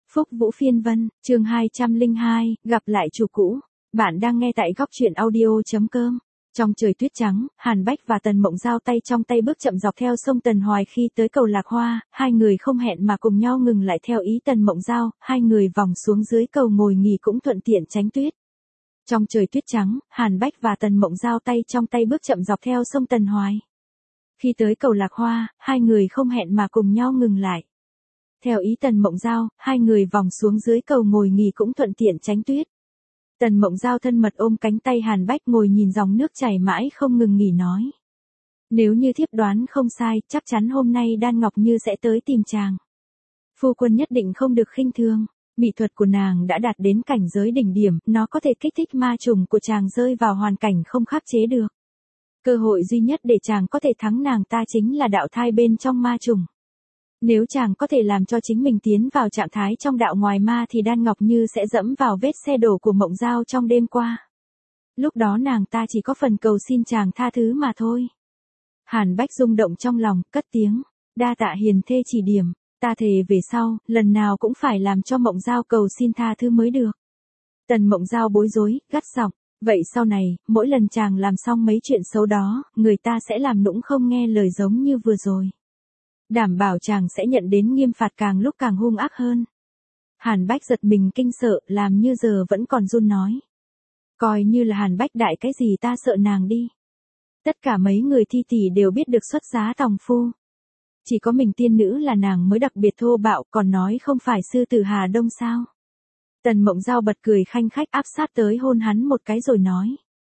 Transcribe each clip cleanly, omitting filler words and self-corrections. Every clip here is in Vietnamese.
Phúc Vũ Phiên Vân, chương 202, gặp lại chủ cũ. Bạn đang nghe tại góc truyện audio.com. Trong trời tuyết trắng, Hàn Bách và Tần Mộng Giao tay trong tay bước chậm dọc theo sông Tần Hoài khi tới cầu Lạc Hoa, hai người không hẹn mà cùng nhau ngừng lại theo ý Tần Mộng Giao, hai người vòng xuống dưới cầu ngồi nghỉ cũng thuận tiện tránh tuyết. Trong trời tuyết trắng, Hàn Bách và Tần Mộng Giao tay trong tay bước chậm dọc theo sông Tần Hoài. Khi tới cầu Lạc Hoa, hai người không hẹn mà cùng nhau ngừng lại. Theo ý Tần Mộng Giao, hai người vòng xuống dưới cầu ngồi nghỉ cũng thuận tiện tránh tuyết. Tần Mộng Giao thân mật ôm cánh tay Hàn Bách ngồi nhìn dòng nước chảy mãi không ngừng nghỉ nói. Nếu như thiếp đoán không sai, chắc chắn hôm nay Đan Ngọc Như sẽ tới tìm chàng. Phu quân nhất định không được khinh thường. Mỹ thuật của nàng đã đạt đến cảnh giới đỉnh điểm, nó có thể kích thích ma trùng của chàng rơi vào hoàn cảnh không khắc chế được. Cơ hội duy nhất để chàng có thể thắng nàng ta chính là đạo thai bên trong ma trùng. Nếu chàng có thể làm cho chính mình tiến vào trạng thái trong đạo ngoài ma thì Đan Ngọc Như sẽ dẫm vào vết xe đổ của Mộng Giao trong đêm qua. Lúc đó nàng ta chỉ có phần cầu xin chàng tha thứ mà thôi. Hàn Bách rung động trong lòng, cất tiếng. Đa tạ hiền thê chỉ điểm, ta thề về sau, lần nào cũng phải làm cho Mộng Giao cầu xin tha thứ mới được. Tần Mộng Giao bối rối, gắt giọng. Vậy sau này, mỗi lần chàng làm xong mấy chuyện xấu đó, người ta sẽ làm nũng không nghe lời giống như vừa rồi. Đảm bảo chàng sẽ nhận đến nghiêm phạt càng lúc càng hung ác hơn. Hàn Bách giật mình kinh sợ, làm như giờ vẫn còn run nói. Coi như là Hàn Bách đại cái gì ta sợ nàng đi. Tất cả mấy người thi tỷ đều biết được xuất giá tòng phu. Chỉ có mình tiên nữ là nàng mới đặc biệt thô bạo, còn nói không phải sư tử Hà Đông sao. Tần Mộng Giao bật cười khanh khách áp sát tới hôn hắn một cái rồi nói.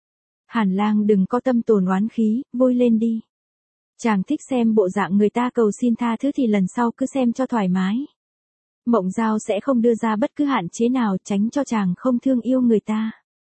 Hàn lang đừng có tâm tồn oán khí, vui lên đi. Chàng thích xem bộ dạng người ta cầu xin tha thứ thì lần sau cứ xem cho thoải mái. Mộng Giao sẽ không đưa ra bất cứ hạn chế nào tránh cho chàng không thương yêu người ta.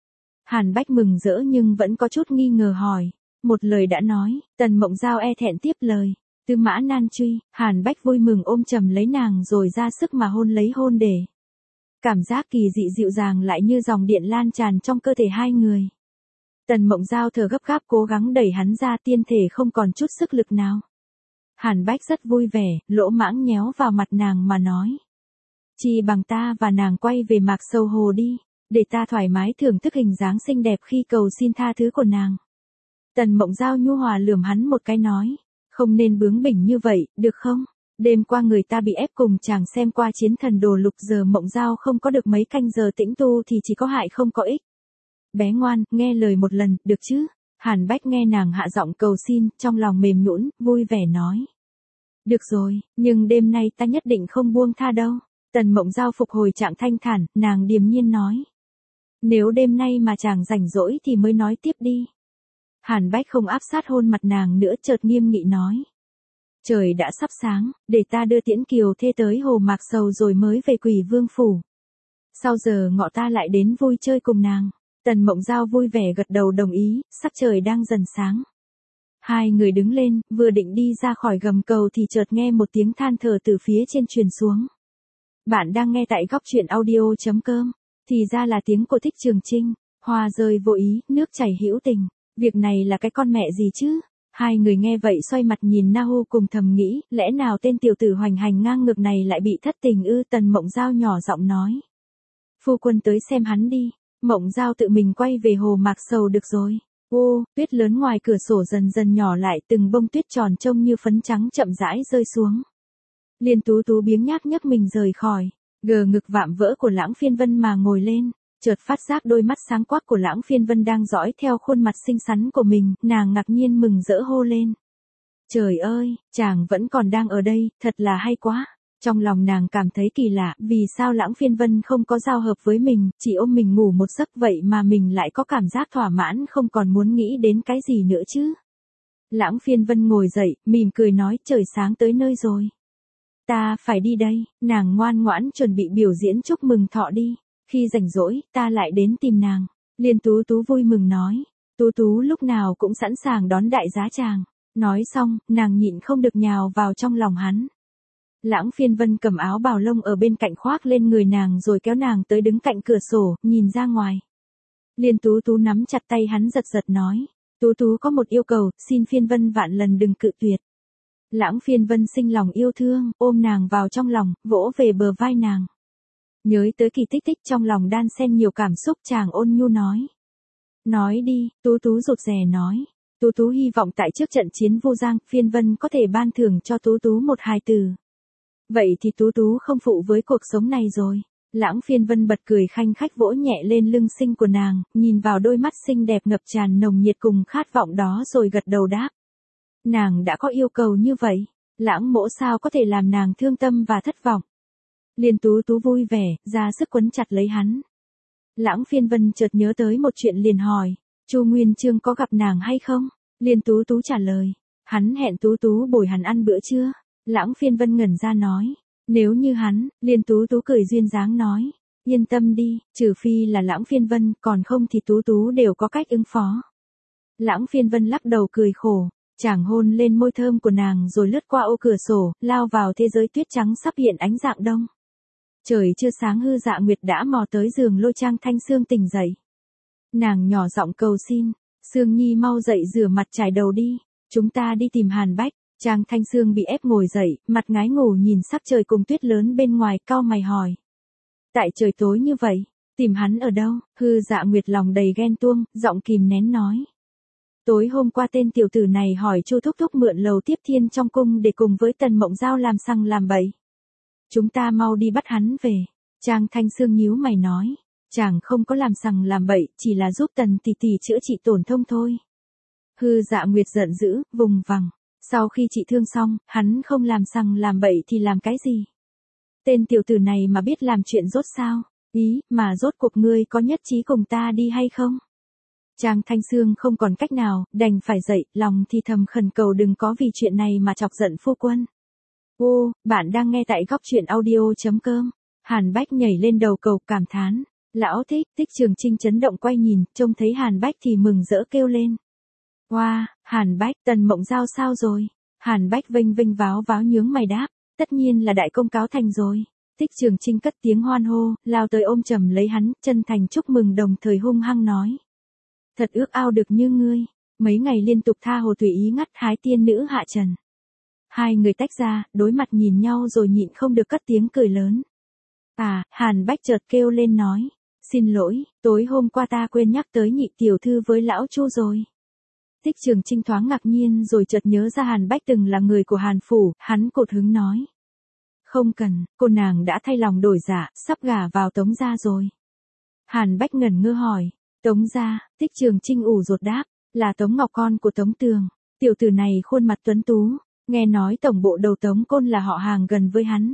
Hàn Bách mừng rỡ nhưng vẫn có chút nghi ngờ hỏi. Một lời đã nói, Tần Mộng Giao e thẹn tiếp lời. Tư mã nan truy, Hàn Bách vui mừng ôm chầm lấy nàng rồi ra sức mà hôn lấy hôn để. Cảm giác kỳ dị dịu dàng lại như dòng điện lan tràn trong cơ thể hai người. Tần Mộng Giao thở gấp gáp cố gắng đẩy hắn ra tiên thể không còn chút sức lực nào. Hàn Bách rất vui vẻ, lỗ mãng nhéo vào mặt nàng mà nói. Chi bằng ta và nàng quay về Mạc Sầu Hồ đi, để ta thoải mái thưởng thức hình dáng xinh đẹp khi cầu xin tha thứ của nàng. Tần Mộng Giao nhu hòa lườm hắn một cái nói. Không nên bướng bỉnh như vậy, được không? Đêm qua người ta bị ép cùng chàng xem qua Chiến Thần Đồ Lục giờ Mộng Giao không có được mấy canh giờ tĩnh tu thì chỉ có hại không có ích. Bé ngoan, nghe lời một lần, được chứ? Hàn Bách nghe nàng hạ giọng cầu xin, trong lòng mềm nhũn, vui vẻ nói. Được rồi, nhưng đêm nay ta nhất định không buông tha đâu. Tần Mộng Giao phục hồi trạng thanh thản, nàng điềm nhiên nói. Nếu đêm nay mà chàng rảnh rỗi thì mới nói tiếp đi. Hàn Bách không áp sát hôn mặt nàng nữa chợt nghiêm nghị nói. Trời đã sắp sáng, để ta đưa Tiễn Kiều thê tới Hồ Mạc Sầu rồi mới về Quỷ Vương Phủ. Sau giờ ngọ ta lại đến vui chơi cùng nàng. Tần Mộng Giao vui vẻ gật đầu đồng ý, sắc trời đang dần sáng. Hai người đứng lên, vừa định đi ra khỏi gầm cầu thì chợt nghe một tiếng than thở từ phía trên truyền xuống. Bạn đang nghe tại góc truyện audio.com. Thì ra là tiếng của Thích Trường Trinh. Hoa rơi vô ý, nước chảy hữu tình. Việc này là cái con mẹ gì chứ? Hai người nghe vậy xoay mặt nhìn Na Hu cùng thầm nghĩ, lẽ nào tên tiểu tử hoành hành ngang ngược này lại bị thất tình ư? Tần Mộng Giao nhỏ giọng nói. Phu quân tới xem hắn đi. Mộng Giao tự mình quay về Hồ Mạc Sầu được rồi. Ô, tuyết lớn ngoài cửa sổ dần dần nhỏ lại, từng bông tuyết tròn trông như phấn trắng chậm rãi rơi xuống. Liên Tú Tú biếng nhác nhấc mình rời khỏi, gờ ngực vạm vỡ của Lãng Phiên Vân mà ngồi lên, chợt phát giác đôi mắt sáng quắc của Lãng Phiên Vân đang dõi theo khuôn mặt xinh xắn của mình, nàng ngạc nhiên mừng rỡ hô lên. Trời ơi, chàng vẫn còn đang ở đây, thật là hay quá. Trong lòng nàng cảm thấy kỳ lạ, vì sao Lãng Phiên Vân không có giao hợp với mình, chỉ ôm mình ngủ một giấc vậy mà mình lại có cảm giác thỏa mãn không còn muốn nghĩ đến cái gì nữa chứ. Lãng Phiên Vân ngồi dậy, mỉm cười nói trời sáng tới nơi rồi. Ta phải đi đây, nàng ngoan ngoãn chuẩn bị biểu diễn chúc mừng thọ đi, khi rảnh rỗi, ta lại đến tìm nàng. Liên Tú Tú vui mừng nói, Tú Tú lúc nào cũng sẵn sàng đón đại giá chàng. Nói xong, nàng nhịn không được nhào vào trong lòng hắn. Lãng Phiên Vân cầm áo bào lông ở bên cạnh khoác lên người nàng rồi kéo nàng tới đứng cạnh cửa sổ, nhìn ra ngoài. Liên Tú Tú nắm chặt tay hắn giật giật nói. Tú Tú có một yêu cầu, xin Phiên Vân vạn lần đừng cự tuyệt. Lãng Phiên Vân sinh lòng yêu thương, ôm nàng vào trong lòng, vỗ về bờ vai nàng. Nhớ tới Kỳ Tích Tích trong lòng đan xen nhiều cảm xúc, chàng ôn nhu nói. Nói đi, Tú Tú rụt rè nói. Tú Tú hy vọng tại trước trận chiến Vu Giang, Phiên Vân có thể ban thưởng cho Tú Tú một hài tử. Vậy thì Tú Tú không phụ với cuộc sống này rồi. Lãng Phiên Vân bật cười khanh khách vỗ nhẹ lên lưng xinh của nàng, nhìn vào đôi mắt xinh đẹp ngập tràn nồng nhiệt cùng khát vọng đó rồi gật đầu đáp. Nàng đã có yêu cầu như vậy, Lãng mỗ sao có thể làm nàng thương tâm và thất vọng. Liên Tú Tú vui vẻ, ra sức quấn chặt lấy hắn. Lãng Phiên Vân chợt nhớ tới một chuyện liền hỏi, Chu Nguyên Chương có gặp nàng hay không? Liên Tú Tú trả lời, hắn hẹn Tú Tú bồi hắn ăn bữa trưa. Lãng Phiên Vân ngẩn ra nói, nếu như hắn, Liên Tú Tú cười duyên dáng nói, yên tâm đi, trừ phi là Lãng Phiên Vân, còn không thì Tú Tú đều có cách ứng phó. Lãng Phiên Vân lắc đầu cười khổ, chàng hôn lên môi thơm của nàng rồi lướt qua ô cửa sổ, lao vào thế giới tuyết trắng sắp hiện ánh dạng đông. Trời chưa sáng Hư Dạ Nguyệt đã mò tới giường lôi Trang Thanh Sương tỉnh dậy. Nàng nhỏ giọng cầu xin, Sương Nhi mau dậy rửa mặt chải đầu đi, chúng ta đi tìm Hàn Bách. Trang Thanh Sương bị ép ngồi dậy, mặt ngái ngủ nhìn sắc trời cùng tuyết lớn bên ngoài, cau mày hỏi. Tại trời tối như vậy, tìm hắn ở đâu? Hư Dạ Nguyệt lòng đầy ghen tuông, giọng kìm nén nói. Tối hôm qua tên tiểu tử này hỏi Chu Thúc Thúc mượn lầu tiếp thiên trong cung để cùng với Tần Mộng Giao làm sằng làm bậy. Chúng ta mau đi bắt hắn về. Trang Thanh Sương nhíu mày nói. Chàng không có làm sằng làm bậy, chỉ là giúp Tần tỷ tỷ chữa trị tổn thương thôi. Hư Dạ Nguyệt giận dữ, vùng vằng. Sau khi trị thương xong, hắn không làm sằng làm bậy thì làm cái gì? Tên tiểu tử này mà biết làm chuyện rốt sao? Ý, mà rốt cuộc ngươi có nhất trí cùng ta đi hay không? Trang Thanh Sương không còn cách nào, đành phải dậy, lòng thì thầm khẩn cầu đừng có vì chuyện này mà chọc giận phu quân. Ô, bạn đang nghe tại góc truyện audio.com. Hàn Bách nhảy lên đầu cầu cảm thán. Lão Thích, Tích Trường Trinh chấn động quay nhìn, trông thấy Hàn Bách thì mừng rỡ kêu lên. Wow, Hàn Bách, Tần Mộng Giao sao rồi? Hàn Bách vênh vênh váo váo nhướng mày đáp, tất nhiên là đại công cáo thành rồi. Tích Trường Trinh cất tiếng hoan hô, lao tới ôm chầm lấy hắn, chân thành chúc mừng đồng thời hung hăng nói. Thật ước ao được như ngươi, mấy ngày liên tục tha hồ tùy ý ngắt hái tiên nữ hạ trần. Hai người tách ra, đối mặt nhìn nhau rồi nhịn không được cất tiếng cười lớn. À, Hàn Bách chợt kêu lên nói, xin lỗi, tối hôm qua ta quên nhắc tới nhị tiểu thư với lão Chu rồi. Tích Trường Trinh thoáng ngạc nhiên rồi chợt nhớ ra Hàn Bách từng là người của Hàn Phủ, hắn cột hứng nói. Không cần, cô nàng đã thay lòng đổi dạ, sắp gả vào Tống gia rồi. Hàn Bách ngẩn ngơ hỏi, Tống gia? Tích Trường Trinh ủ rột đáp, là Tống Ngọc con của Tống Tường. Tiểu tử này khuôn mặt tuấn tú, nghe nói tổng bộ đầu Tống Côn là họ hàng gần với hắn.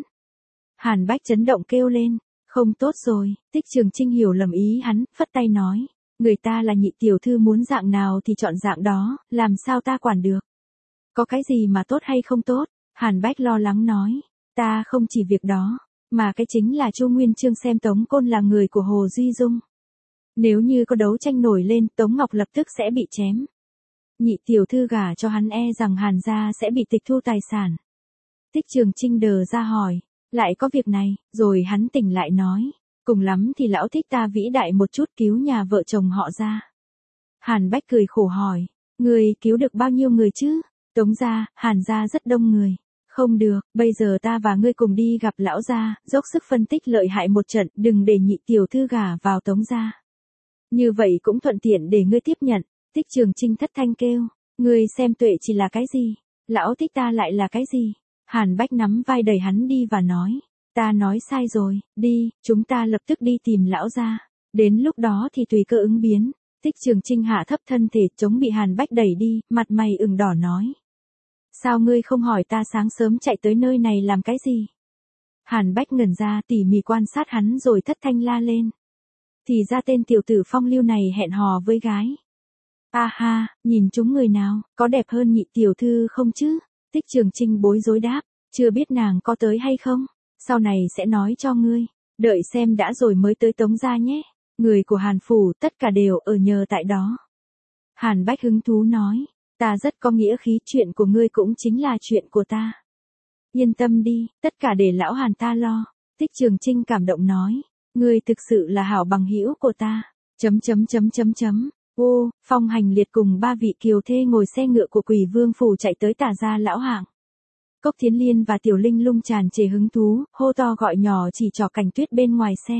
Hàn Bách chấn động kêu lên, không tốt rồi. Tích Trường Trinh hiểu lầm ý hắn, phất tay nói. Người ta là nhị tiểu thư muốn dạng nào thì chọn dạng đó, làm sao ta quản được. Có cái gì mà tốt hay không tốt? Hàn Bách lo lắng nói. Ta không chỉ việc đó, mà cái chính là Chu Nguyên Chương xem Tống Côn là người của Hồ Duy Dung. Nếu như có đấu tranh nổi lên, Tống Ngọc lập tức sẽ bị chém. Nhị tiểu thư gả cho hắn e rằng Hàn gia sẽ bị tịch thu tài sản. Tích Trường Trinh đờ ra hỏi, lại có việc này, rồi hắn tỉnh lại nói. Cùng lắm thì lão Thích ta vĩ đại một chút cứu nhà vợ chồng họ ra. Hàn Bách cười khổ hỏi, người cứu được bao nhiêu người chứ? Tống gia, Hàn gia rất đông người. Không được, bây giờ ta và ngươi cùng đi gặp lão gia, dốc sức phân tích lợi hại một trận, đừng để nhị tiểu thư gả vào Tống gia. Như vậy cũng thuận tiện để ngươi tiếp nhận. Tích Trường Trinh thất thanh kêu, ngươi xem Tuệ chỉ là cái gì? Lão Thích ta lại là cái gì? Hàn Bách nắm vai đẩy hắn đi và nói. Ta nói sai rồi, đi, chúng ta lập tức đi tìm lão gia. Đến lúc đó thì tùy cơ ứng biến. Tích Trường Trinh hạ thấp thân thể chống bị Hàn Bách đẩy đi, mặt mày ửng đỏ nói. Sao ngươi không hỏi ta sáng sớm chạy tới nơi này làm cái gì? Hàn Bách ngẩn ra tỉ mỉ quan sát hắn rồi thất thanh la lên. Thì ra tên tiểu tử phong lưu này hẹn hò với gái. A ha, nhìn chúng người nào, có đẹp hơn nhị tiểu thư không chứ? Tích Trường Trinh bối rối đáp, chưa biết nàng có tới hay không? Sau này sẽ nói cho ngươi, đợi xem đã rồi mới tới Tống gia nhé. Người của Hàn Phủ tất cả đều ở nhờ tại đó. Hàn Bách hứng thú nói, ta rất có nghĩa khí, chuyện của ngươi cũng chính là chuyện của ta. Yên tâm đi, tất cả để lão Hàn ta lo. Tích Trường Trinh cảm động nói, ngươi thực sự là hảo bằng hữu của ta. Ô, Phong Hành Liệt cùng ba vị kiều thê ngồi xe ngựa của Quỷ Vương Phủ chạy tới Tả gia lão hạng. Cốc Thiến Liên và Tiểu Linh Lung tràn trề hứng thú, hô to gọi nhỏ chỉ trỏ cảnh tuyết bên ngoài xe.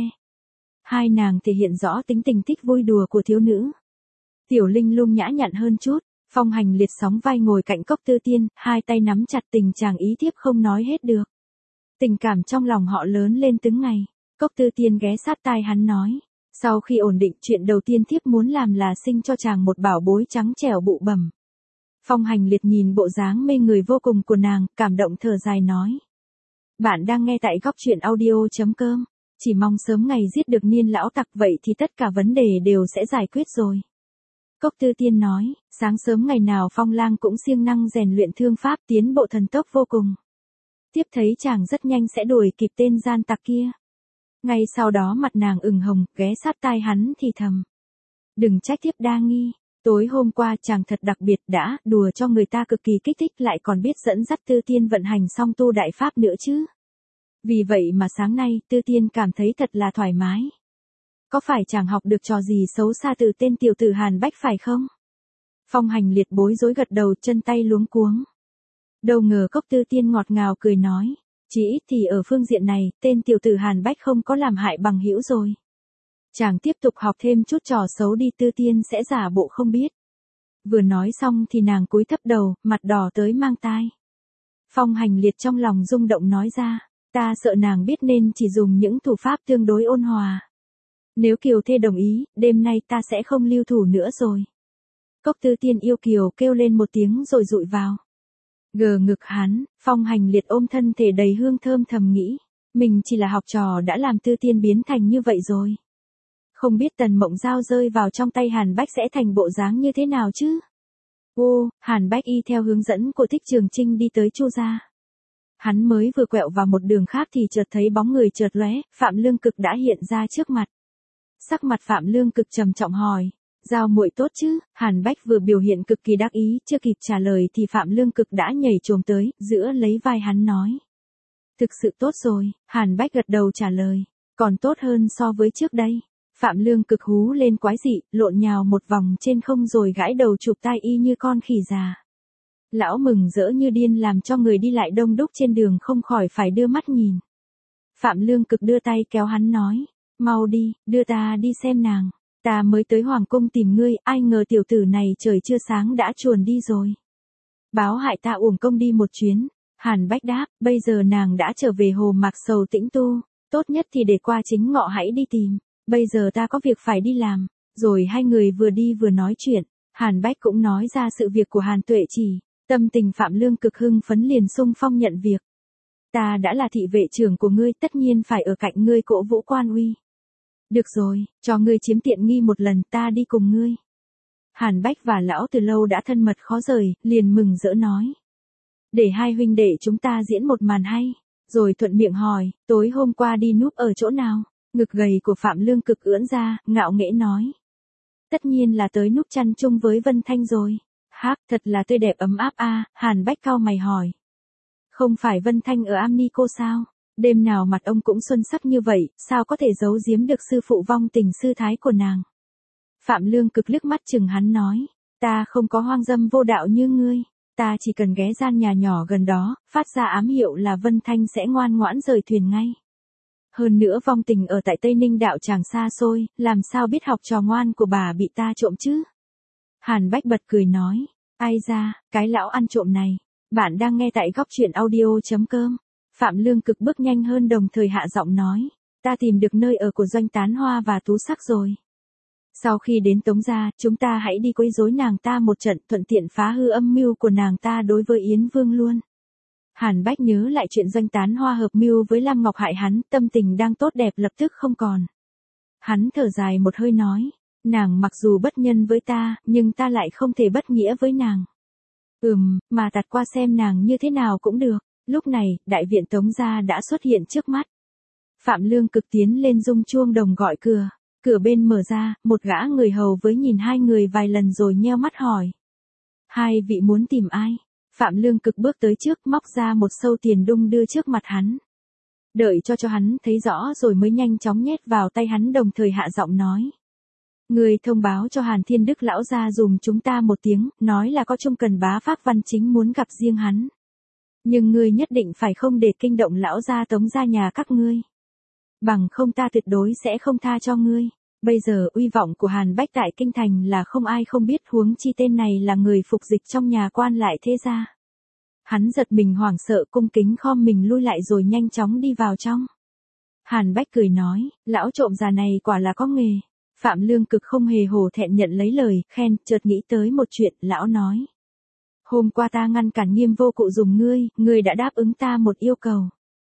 Hai nàng thể hiện rõ tính tình thích vui đùa của thiếu nữ. Tiểu Linh Lung nhã nhặn hơn chút, Phong Hành Liệt sóng vai ngồi cạnh Cốc Tư Tiên, hai tay nắm chặt tình chàng ý thiếp không nói hết được. Tình cảm trong lòng họ lớn lên từng ngày. Cốc Tư Tiên ghé sát tai hắn nói. Sau khi ổn định, chuyện đầu tiên thiếp muốn làm là sinh cho chàng một bảo bối trắng trẻo bụ bẩm. Phong Hành Liệt nhìn bộ dáng mê người vô cùng của nàng, cảm động thở dài nói. Bạn đang nghe tại góc truyện audio.com. Chỉ mong sớm ngày giết được Niên lão tặc, vậy thì tất cả vấn đề đều sẽ giải quyết rồi. Cốc Tư Tiên nói, sáng sớm ngày nào Phong lang cũng siêng năng rèn luyện thương pháp, tiến bộ thần tốc vô cùng. Tiếp thấy chàng rất nhanh sẽ đuổi kịp tên gian tặc kia. Ngay sau đó mặt nàng ửng hồng, ghé sát tai hắn thì thầm. Đừng trách thiếp đa nghi, tối hôm qua chàng thật đặc biệt, đã đùa cho người ta cực kỳ kích thích, lại còn biết dẫn dắt Tư Tiên vận hành song tu đại pháp nữa chứ. Vì vậy mà sáng nay Tư Tiên cảm thấy thật là thoải mái. Có phải chàng học được trò gì xấu xa từ tên tiểu tử Hàn Bách phải không? Phong Hành Liệt bối rối gật đầu, chân tay luống cuống. Đâu ngờ Cốc Tư Tiên ngọt ngào cười nói, chỉ ít thì ở phương diện này, tên tiểu tử Hàn Bách không có làm hại bằng hữu rồi. Chàng tiếp tục học thêm chút trò xấu đi, Tư Tiên sẽ giả bộ không biết. Vừa nói xong thì nàng cúi thấp đầu, mặt đỏ tới mang tai. Phong Hành Liệt trong lòng rung động nói ra, ta sợ nàng biết nên chỉ dùng những thủ pháp tương đối ôn hòa. Nếu Kiều thê đồng ý, đêm nay ta sẽ không lưu thủ nữa rồi. Cốc Tư Tiên yêu kiều kêu lên một tiếng rồi dụi vào. Gờ ngực hắn, Phong Hành Liệt ôm thân thể đầy hương thơm thầm nghĩ, mình chỉ là học trò đã làm Tư Tiên biến thành như vậy rồi. Không biết Tần Mộng Giao rơi vào trong tay Hàn Bách sẽ thành bộ dáng như thế nào chứ? Ô, Hàn Bách y theo hướng dẫn của Thích Trường Trinh đi tới Chu gia. Hắn mới vừa quẹo vào một đường khác thì chợt thấy bóng người chợt lóe, Phạm Lương Cực đã hiện ra trước mặt. Sắc mặt Phạm Lương Cực trầm trọng hỏi, Giao muội tốt chứ? Hàn Bách vừa biểu hiện cực kỳ đắc ý, chưa kịp trả lời thì Phạm Lương Cực đã nhảy chồm tới, giữa lấy vai hắn nói. Thực sự tốt rồi, Hàn Bách gật đầu trả lời, còn tốt hơn so với trước đây. Phạm Lương Cực hú lên quái dị, lộn nhào một vòng trên không rồi gãi đầu chụp tai y như con khỉ già. Lão mừng rỡ như điên làm cho người đi lại đông đúc trên đường không khỏi phải đưa mắt nhìn. Phạm Lương Cực đưa tay kéo hắn nói, mau đi, đưa ta đi xem nàng. Ta mới tới Hoàng Cung tìm ngươi, ai ngờ tiểu tử này trời chưa sáng đã chuồn đi rồi. Báo hại ta uổng công đi một chuyến. Hàn Bách đáp, bây giờ nàng đã trở về Hồ Mạc Sầu tĩnh tu, tốt nhất thì để qua chính ngọ hãy đi tìm. Bây giờ ta có việc phải đi làm. Rồi hai người vừa đi vừa nói chuyện. Hàn Bách cũng nói ra sự việc của Hàn Tuệ Chỉ. Tâm tình Phạm Lương Cực hưng phấn liền xung phong nhận việc. Ta đã là thị vệ trưởng của ngươi, tất nhiên phải ở cạnh ngươi cổ vũ quan uy. Được rồi, cho ngươi chiếm tiện nghi một lần, ta đi cùng ngươi. Hàn Bách và lão từ lâu đã thân mật khó rời, liền mừng rỡ nói. Để hai huynh đệ chúng ta diễn một màn hay. Rồi thuận miệng hỏi, tối hôm qua đi núp ở chỗ nào? Ngực gầy của Phạm Lương Cực ưỡn ra, ngạo nghễ nói. Tất nhiên là tới núp chăn chung với Vân Thanh rồi. Hác, thật là tươi đẹp ấm áp a. Hàn Bách cau mày hỏi. Không phải Vân Thanh ở Amnico sao? Đêm nào mặt ông cũng xuân sắc như vậy, sao có thể giấu giếm được sư phụ vong tình sư thái của nàng? Phạm Lương Cực liếc mắt chừng hắn nói, ta không có hoang dâm vô đạo như ngươi, ta chỉ cần ghé gian nhà nhỏ gần đó, phát ra ám hiệu là Vân Thanh sẽ ngoan ngoãn rời thuyền ngay. Hơn nữa vong tình ở tại Tây Ninh đạo tràng xa xôi, làm sao biết học trò ngoan của bà bị ta trộm chứ? Hàn Bách bật cười nói, ai ra, cái lão ăn trộm này. Bạn đang nghe tại góc truyện audio.com. Phạm Lương Cực bước nhanh hơn đồng thời hạ giọng nói, ta tìm được nơi ở của Doanh Tán Hoa và Tú Sắc rồi. Sau khi đến Tống gia, chúng ta hãy đi quấy rối nàng ta một trận, thuận tiện phá hư âm mưu của nàng ta đối với Yến Vương luôn. Hàn Bách nhớ lại chuyện Doanh Tán Hoa hợp mưu với Lam Ngọc hại hắn, tâm tình đang tốt đẹp lập tức không còn. Hắn thở dài một hơi nói, nàng mặc dù bất nhân với ta, nhưng ta lại không thể bất nghĩa với nàng. Mà tạt qua xem nàng như thế nào cũng được. Lúc này, đại viện Tống gia đã xuất hiện trước mắt. Phạm Lương Cực tiến lên rung chuông đồng gọi cửa. Cửa bên mở ra, một gã người hầu với nhìn hai người vài lần rồi nheo mắt hỏi. Hai vị muốn tìm ai? Phạm Lương Cực bước tới trước, móc ra một sâu tiền đung đưa trước mặt hắn. Đợi cho hắn thấy rõ rồi mới nhanh chóng nhét vào tay hắn đồng thời hạ giọng nói. Người thông báo cho Hàn Thiên Đức lão gia dùm chúng ta một tiếng, nói là có Trung Cần Bá Phác Văn Chính muốn gặp riêng hắn. Nhưng ngươi nhất định phải không để kinh động lão gia Tống gia nhà các ngươi. Bằng không ta tuyệt đối sẽ không tha cho ngươi. Bây giờ uy vọng của Hàn Bách tại kinh thành là không ai không biết, huống chi tên này là người phục dịch trong nhà quan lại thế gia. Hắn giật mình hoảng sợ, cung kính khom mình lui lại rồi nhanh chóng đi vào trong. Hàn Bách cười nói, lão trộm già này quả là có nghề. Phạm Lương Cực không hề hổ thẹn nhận lấy lời khen, chợt nghĩ tới một chuyện, lão nói. Hôm qua ta ngăn cản Nghiêm Vô Cụ dùng ngươi đã đáp ứng ta một yêu cầu.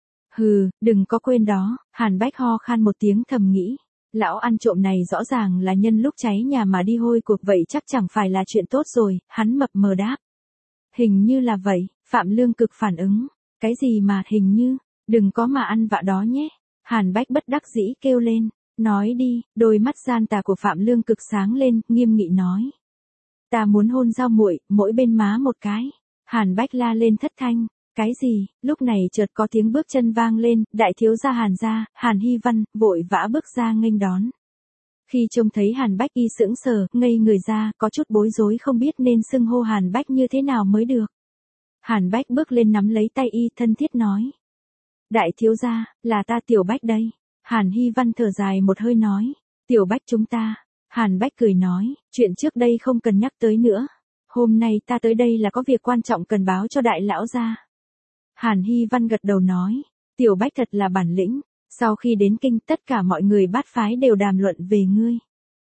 Hừ, đừng có quên đó. Hàn Bách ho khan một tiếng thầm nghĩ. Lão ăn trộm này rõ ràng là nhân lúc cháy nhà mà đi hôi cuộc, vậy chắc chẳng phải là chuyện tốt rồi, hắn mập mờ đáp. Hình như là vậy, Phạm Lương Cực phản ứng. Cái gì mà hình như, đừng có mà ăn vạ đó nhé. Hàn Bách bất đắc dĩ kêu lên. Nói đi, đôi mắt gian tà của Phạm Lương Cực sáng lên, nghiêm nghị nói. Ta muốn hôn Giao muội, mỗi bên má một cái. Hàn Bách la lên thất thanh. Cái gì? Lúc này chợt có tiếng bước chân vang lên, đại thiếu gia Hàn gia, Hàn Hy Văn, vội vã bước ra nghênh đón. Khi trông thấy Hàn Bách y sững sờ, ngây người ra, có chút bối rối không biết nên xưng hô Hàn Bách như thế nào mới được. Hàn Bách bước lên nắm lấy tay y thân thiết nói. Đại thiếu gia, là ta Tiểu Bách đây. Hàn Hy Văn thở dài một hơi nói. Tiểu Bách chúng ta. Hàn Bách cười nói, chuyện trước đây không cần nhắc tới nữa. Hôm nay ta tới đây là có việc quan trọng cần báo cho đại lão gia. Hàn Hy Văn gật đầu nói, Tiểu Bách thật là bản lĩnh, sau khi đến kinh tất cả mọi người bát phái đều đàm luận về ngươi.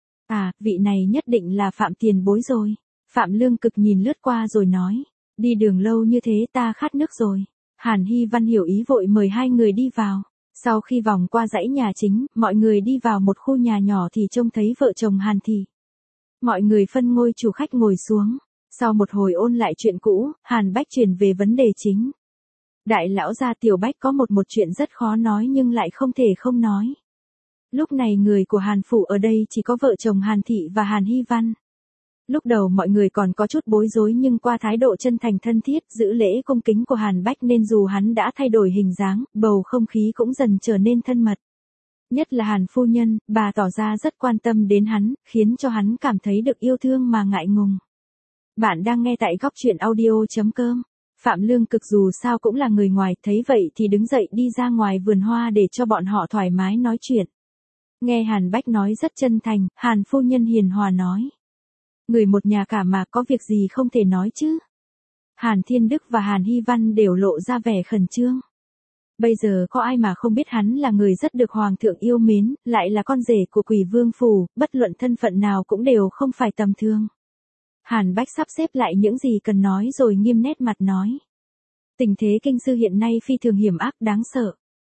À, vị này nhất định là Phạm tiền bối rồi. Phạm Lương Cực nhìn lướt qua rồi nói, đi đường lâu như thế ta khát nước rồi. Hàn Hy Văn hiểu ý vội mời hai người đi vào. Sau khi vòng qua dãy nhà chính, mọi người đi vào một khu nhà nhỏ thì trông thấy vợ chồng Hàn Thị. Mọi người phân ngôi chủ khách ngồi xuống. Sau một hồi ôn lại chuyện cũ, Hàn Bách chuyển về vấn đề chính. Đại lão gia Tiểu Bách có một chuyện rất khó nói nhưng lại không thể không nói. Lúc này người của Hàn Phủ ở đây chỉ có vợ chồng Hàn Thị và Hàn Hy Văn. Lúc đầu mọi người còn có chút bối rối nhưng qua thái độ chân thành thân thiết, giữ lễ cung kính của Hàn Bách nên dù hắn đã thay đổi hình dáng, bầu không khí cũng dần trở nên thân mật. Nhất là Hàn phu nhân, bà tỏ ra rất quan tâm đến hắn, khiến cho hắn cảm thấy được yêu thương mà ngại ngùng. Bạn đang nghe tại góc truyện audio.com. Phạm Lương Cực dù sao cũng là người ngoài, thấy vậy thì đứng dậy đi ra ngoài vườn hoa để cho bọn họ thoải mái nói chuyện. Nghe Hàn Bách nói rất chân thành, Hàn phu nhân hiền hòa nói. Người một nhà cả mà có việc gì không thể nói chứ. Hàn Thiên Đức và Hàn Hy Văn đều lộ ra vẻ khẩn trương. Bây giờ có ai mà không biết hắn là người rất được Hoàng thượng yêu mến, lại là con rể của Quỷ Vương Phủ, bất luận thân phận nào cũng đều không phải tầm thường. Hàn Bách sắp xếp lại những gì cần nói rồi nghiêm nét mặt nói. Tình thế kinh sư hiện nay phi thường hiểm ác đáng sợ.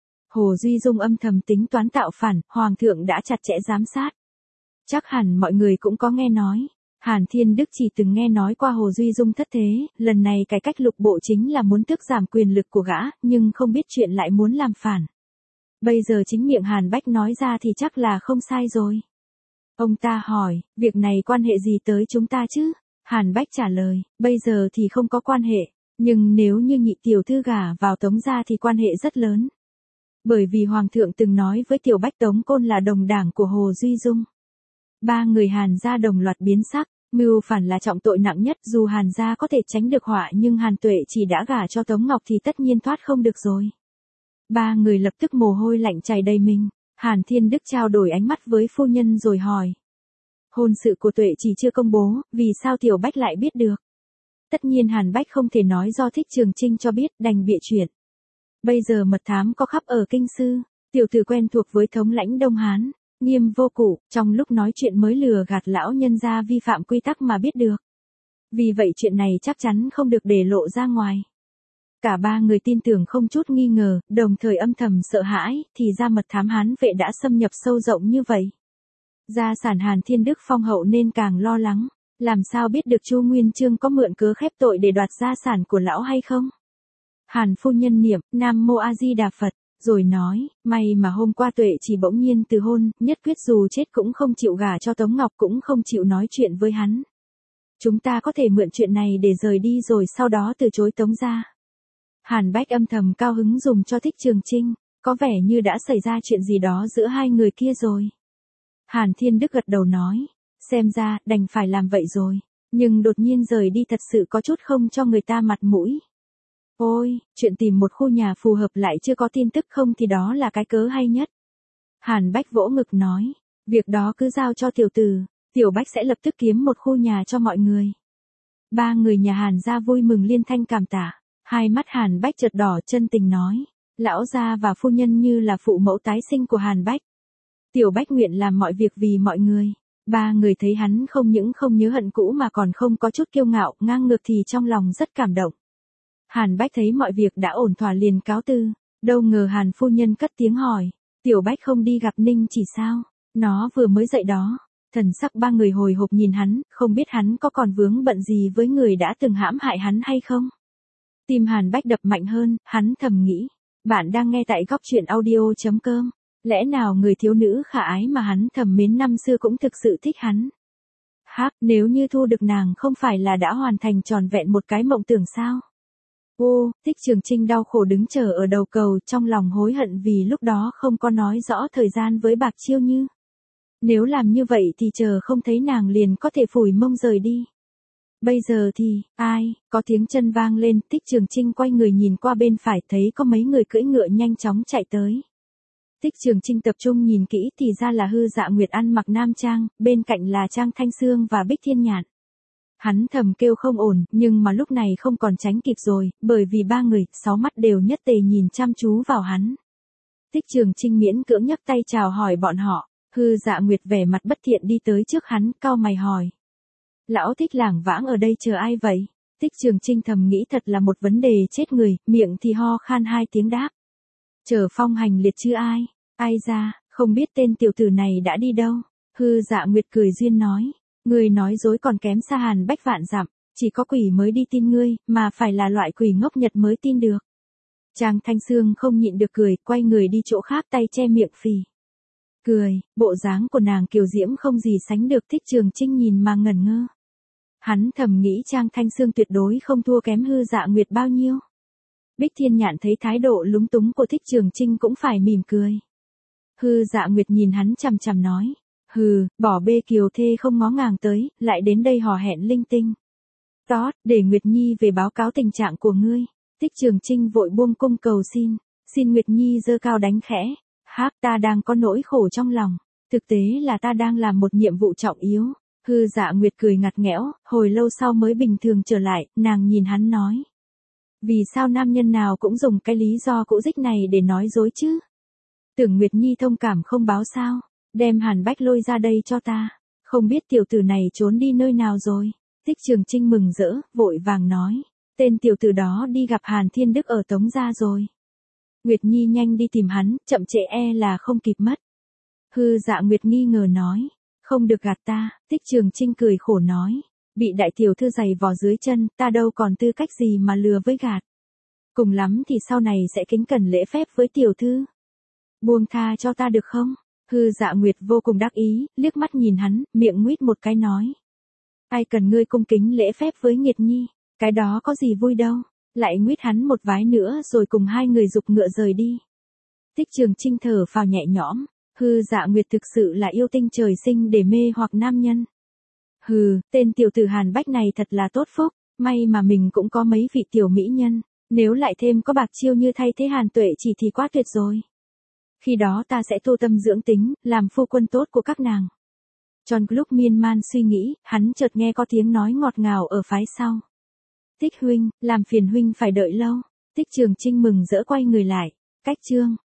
Hồ Duy Dung âm thầm tính toán tạo phản, Hoàng thượng đã chặt chẽ giám sát. Chắc hẳn mọi người cũng có nghe nói. Hàn Thiên Đức chỉ từng nghe nói qua Hồ Duy Dung thất thế, lần này cải cách lục bộ chính là muốn tước giảm quyền lực của gã, nhưng không biết chuyện lại muốn làm phản. Bây giờ chính miệng Hàn Bách nói ra thì chắc là không sai rồi. Ông ta hỏi, việc này quan hệ gì tới chúng ta chứ? Hàn Bách trả lời, bây giờ thì không có quan hệ, nhưng nếu như nhị tiểu thư gả vào Tống gia thì quan hệ rất lớn. Bởi vì Hoàng thượng từng nói với Tiểu Bách Tống Côn là đồng đảng của Hồ Duy Dung. Ba người Hàn gia đồng loạt biến sắc, mưu phản là trọng tội nặng nhất, dù Hàn gia có thể tránh được họa nhưng Hàn Tuệ chỉ đã gả cho Tống Ngọc thì tất nhiên thoát không được rồi. Ba người lập tức mồ hôi lạnh chảy đầy mình. Hàn Thiên Đức trao đổi ánh mắt với phu nhân rồi hỏi. Hôn sự của Tuệ chỉ chưa công bố, vì sao Tiểu Bách lại biết được? Tất nhiên Hàn Bách không thể nói do Thích Trường Trinh cho biết, đành bịa chuyện. Bây giờ mật thám có khắp ở kinh sư, tiểu tử quen thuộc với thống lãnh Đông Hán, Nghiêm Vô Cụ, trong lúc nói chuyện mới lừa gạt lão nhân gia vi phạm quy tắc mà biết được. Vì vậy chuyện này chắc chắn không được để lộ ra ngoài. Cả ba người tin tưởng không chút nghi ngờ, đồng thời âm thầm sợ hãi, thì ra mật thám Hán vệ đã xâm nhập sâu rộng như vậy. Gia sản Hàn Thiên Đức phong hậu nên càng lo lắng, làm sao biết được Chu Nguyên Chương có mượn cớ khép tội để đoạt gia sản của lão hay không? Hàn phu nhân niệm, Nam Mô A Di Đà Phật, rồi nói, may mà hôm qua Tuệ chỉ bỗng nhiên từ hôn, nhất quyết dù chết cũng không chịu gả cho Tống Ngọc, cũng không chịu nói chuyện với hắn. Chúng ta có thể mượn chuyện này để rời đi rồi sau đó từ chối Tống gia. Hàn Bách âm thầm cao hứng dùng cho Thích Trường Trinh, có vẻ như đã xảy ra chuyện gì đó giữa hai người kia rồi. Hàn Thiên Đức gật đầu nói, xem ra đành phải làm vậy rồi, nhưng đột nhiên rời đi thật sự có chút không cho người ta mặt mũi. Ôi, chuyện tìm một khu nhà phù hợp lại chưa có tin tức không thì đó là cái cớ hay nhất. Hàn Bách vỗ ngực nói, việc đó cứ giao cho tiểu tử, tiểu Bách sẽ lập tức kiếm một khu nhà cho mọi người. Ba người nhà Hàn gia vui mừng liên thanh cảm tạ, hai mắt Hàn Bách chợt đỏ chân tình nói, lão gia và phu nhân như là phụ mẫu tái sinh của Hàn Bách. Tiểu Bách nguyện làm mọi việc vì mọi người. Ba người thấy hắn không những không nhớ hận cũ mà còn không có chút kiêu ngạo, ngang ngược thì trong lòng rất cảm động. Hàn Bách thấy mọi việc đã ổn thỏa liền cáo từ, đâu ngờ Hàn phu nhân cất tiếng hỏi, Tiểu Bách không đi gặp Ninh Chỉ sao, nó vừa mới dậy đó. Thần sắc ba người hồi hộp nhìn hắn, không biết hắn có còn vướng bận gì với người đã từng hãm hại hắn hay không. Tim Hàn Bách đập mạnh hơn, hắn thầm nghĩ, bạn đang nghe tại góc truyện audio.com. Lẽ nào người thiếu nữ khả ái mà hắn thầm mến năm xưa cũng thực sự thích hắn? Nếu như thu được nàng không phải là đã hoàn thành tròn vẹn một cái mộng tưởng sao? Tích Trường Trinh đau khổ đứng chờ ở đầu cầu, trong lòng hối hận vì lúc đó không có nói rõ thời gian với Bạc Chiêu Như. Nếu làm như vậy thì chờ không thấy nàng liền có thể phủi mông rời đi. Bây giờ thì, có tiếng chân vang lên, Tích Trường Trinh quay người nhìn qua bên phải thấy có mấy người cưỡi ngựa nhanh chóng chạy tới. Tích Trường Trinh tập trung nhìn kỹ thì ra là Hư Dạ Nguyệt ăn mặc nam trang, bên cạnh là Trang Thanh Sương và Bích Thiên Nhạn. Hắn thầm kêu không ổn, nhưng mà lúc này không còn tránh kịp rồi, bởi vì ba người, sáu mắt đều nhất tề nhìn chăm chú vào hắn. Tích Trường Trinh miễn cưỡng nhấc tay chào hỏi bọn họ, Hư Dạ Nguyệt vẻ mặt bất thiện đi tới trước hắn, cau mày hỏi. Lão Tích lảng vãng ở đây chờ ai vậy? Tích Trường Trinh thầm nghĩ thật là một vấn đề chết người, miệng thì ho khan hai tiếng đáp. Chờ phong hành liệt chứ ai? Ai ra, không biết tên tiểu tử này đã đi đâu? Hư Dạ Nguyệt cười duyên nói. Ngươi nói dối còn kém xa Hàn Bách vạn dặm, chỉ có quỷ mới đi tin ngươi, mà phải là loại quỷ ngốc nhật mới tin được. Trang Thanh Sương không nhịn được cười, quay người đi chỗ khác tay che miệng phì. Cười, bộ dáng của nàng kiều diễm không gì sánh được. Tích Trường Trinh nhìn mà ngẩn ngơ. Hắn thầm nghĩ Trang Thanh Sương tuyệt đối không thua kém Hư Dạ Nguyệt bao nhiêu. Bích Thiên Nhạn thấy thái độ lúng túng của Tích Trường Trinh cũng phải mỉm cười. Hư Dạ Nguyệt nhìn hắn chằm chằm nói. Bỏ bê kiều thê không ngó ngàng tới, lại đến đây hò hẹn linh tinh. Để Nguyệt Nhi về báo cáo tình trạng của ngươi. Tích Trường Trinh vội buông cung cầu xin. Xin Nguyệt Nhi giơ cao đánh khẽ. Ta đang có nỗi khổ trong lòng. Thực tế là ta đang làm một nhiệm vụ trọng yếu. Hư Dạ Nguyệt cười ngặt nghẽo, hồi lâu sau mới bình thường trở lại, nàng nhìn hắn nói. Vì sao nam nhân nào cũng dùng cái lý do cũ dích này để nói dối chứ? Tưởng Nguyệt Nhi thông cảm không báo sao? Đem Hàn Bách lôi ra đây cho ta. Không biết tiểu tử này trốn đi nơi nào rồi. Tích Trường Trinh mừng rỡ, vội vàng nói. Tên tiểu tử đó đi gặp Hàn Thiên Đức ở Tống Gia rồi. Nguyệt Nhi nhanh đi tìm hắn, chậm trễ là không kịp mất. Hư Dạ Nguyệt nghi ngờ nói. Không được gạt ta. Tích Trường Trinh cười khổ nói. Bị đại tiểu thư giày vò dưới chân, ta đâu còn tư cách gì mà lừa với gạt. Cùng lắm thì sau này sẽ kính cẩn lễ phép với tiểu thư. Buông tha cho ta được không? Hư Dạ Nguyệt vô cùng đắc ý, liếc mắt nhìn hắn, miệng nguyết một cái nói. Ai cần ngươi cung kính lễ phép với Nguyệt Nhi, cái đó có gì vui đâu. Lại nguyết hắn một vái nữa rồi cùng hai người giục ngựa rời đi. Tích Trường Trinh thở phào nhẹ nhõm, Hư Dạ Nguyệt thực sự là yêu tinh trời sinh để mê hoặc nam nhân. Tên tiểu tử Hàn Bách này thật là tốt phúc, may mà mình cũng có mấy vị tiểu mỹ nhân, nếu lại thêm có Bạc Chiêu Như thay thế Hàn Tuệ chỉ thì quá tuyệt rồi. Khi đó ta sẽ tu tâm dưỡng tính, làm phu quân tốt của các nàng. Trong lúc miên man suy nghĩ, hắn chợt nghe có tiếng nói ngọt ngào ở phái sau. Tích huynh, làm phiền huynh phải đợi lâu. Tích Trường Trinh mừng rỡ quay người lại. Cách chương.